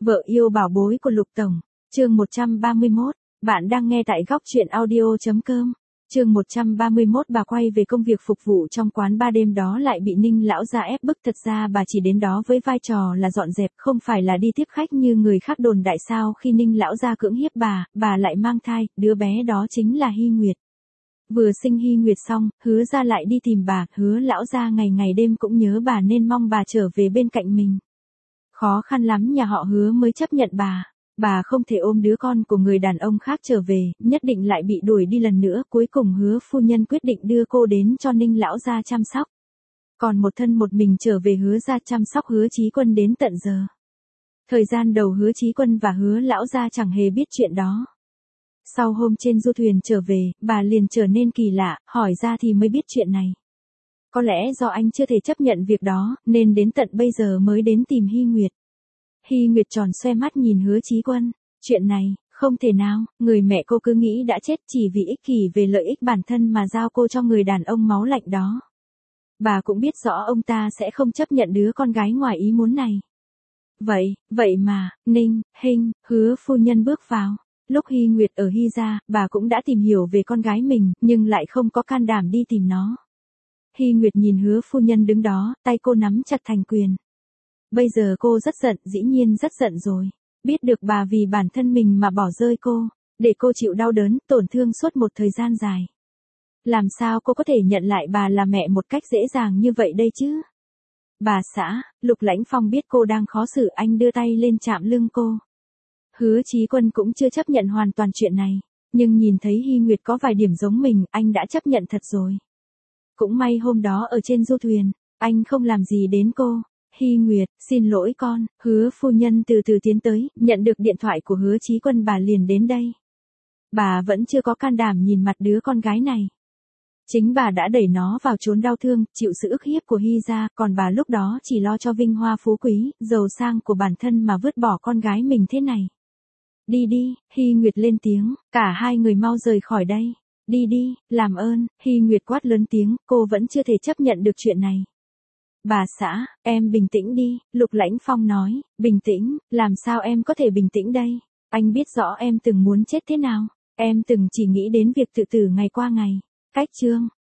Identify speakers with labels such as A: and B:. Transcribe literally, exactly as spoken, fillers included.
A: Vợ yêu bảo bối của Lục Tổng, chương một trăm ba mươi mốt, bạn đang nghe tại góc truyện audio.com. Chương một trăm ba mươi mốt bà quay về công việc phục vụ trong quán ba đêm đó lại bị Ninh lão gia ép bức, thật ra bà chỉ đến đó với vai trò là dọn dẹp, không phải là đi tiếp khách như người khác đồn đại sao. Khi Ninh lão gia cưỡng hiếp bà, bà lại mang thai, đứa bé đó chính là Hy Nguyệt. Vừa sinh Hy Nguyệt xong, Hứa gia lại đi tìm bà, Hứa lão gia ngày ngày đêm cũng nhớ bà nên mong bà trở về bên cạnh mình. Khó khăn lắm nhà họ Hứa mới chấp nhận bà. Bà không thể ôm đứa con của người đàn ông khác trở về, nhất định lại bị đuổi đi lần nữa. Cuối cùng Hứa phu nhân quyết định đưa cô đến cho Ninh lão gia chăm sóc. Còn một thân một mình trở về Hứa gia chăm sóc Hứa Chí Quân đến tận giờ. Thời gian đầu Hứa Chí Quân và Hứa lão gia chẳng hề biết chuyện đó. Sau hôm trên du thuyền trở về, bà liền trở nên kỳ lạ, hỏi ra thì mới biết chuyện này. Có lẽ do anh chưa thể chấp nhận việc đó, nên đến tận bây giờ mới đến tìm Hy Nguyệt. Hy Nguyệt tròn xoe mắt nhìn Hứa Chí Quân. Chuyện này, không thể nào, người mẹ cô cứ nghĩ đã chết chỉ vì ích kỷ về lợi ích bản thân mà giao cô cho người đàn ông máu lạnh đó. Bà cũng biết rõ ông ta sẽ không chấp nhận đứa con gái ngoài ý muốn này. Vậy, vậy mà, Ninh, Hinh, Hứa phu nhân bước vào. Lúc Hy Nguyệt ở Hy gia, bà cũng đã tìm hiểu về con gái mình, nhưng lại không có can đảm đi tìm nó. Hy Nguyệt nhìn Hứa phu nhân đứng đó, tay cô nắm chặt thành quyền. Bây giờ cô rất giận, dĩ nhiên rất giận rồi. Biết được bà vì bản thân mình mà bỏ rơi cô, để cô chịu đau đớn, tổn thương suốt một thời gian dài. Làm sao cô có thể nhận lại bà là mẹ một cách dễ dàng như vậy đây chứ? Bà xã, Lục Lãnh Phong biết cô đang khó xử, anh đưa tay lên chạm lưng cô. Hứa Chí Quân cũng chưa chấp nhận hoàn toàn chuyện này, nhưng nhìn thấy Hy Nguyệt có vài điểm giống mình, anh đã chấp nhận thật rồi. Cũng may hôm đó ở trên du thuyền, anh không làm gì đến cô. Hy Nguyệt, xin lỗi con. Hứa phu nhân từ từ tiến tới, nhận được điện thoại của Hứa Chí Quân bà liền đến đây. Bà vẫn chưa có can đảm nhìn mặt đứa con gái này. Chính bà đã đẩy nó vào chốn đau thương, chịu sự ức hiếp của Hy gia, còn bà lúc đó chỉ lo cho vinh hoa phú quý, giàu sang của bản thân mà vứt bỏ con gái mình thế này. Đi đi, Hy Nguyệt lên tiếng, cả hai người mau rời khỏi đây. Đi đi, làm ơn, Hy Nguyệt quát lớn tiếng, cô vẫn chưa thể chấp nhận được chuyện này. Bà xã, em bình tĩnh đi, Lục Lãnh Phong nói, bình tĩnh, làm sao em có thể bình tĩnh đây? Anh biết rõ em từng muốn chết thế nào, em từng chỉ nghĩ đến việc tự tử ngày qua ngày. Cách chương,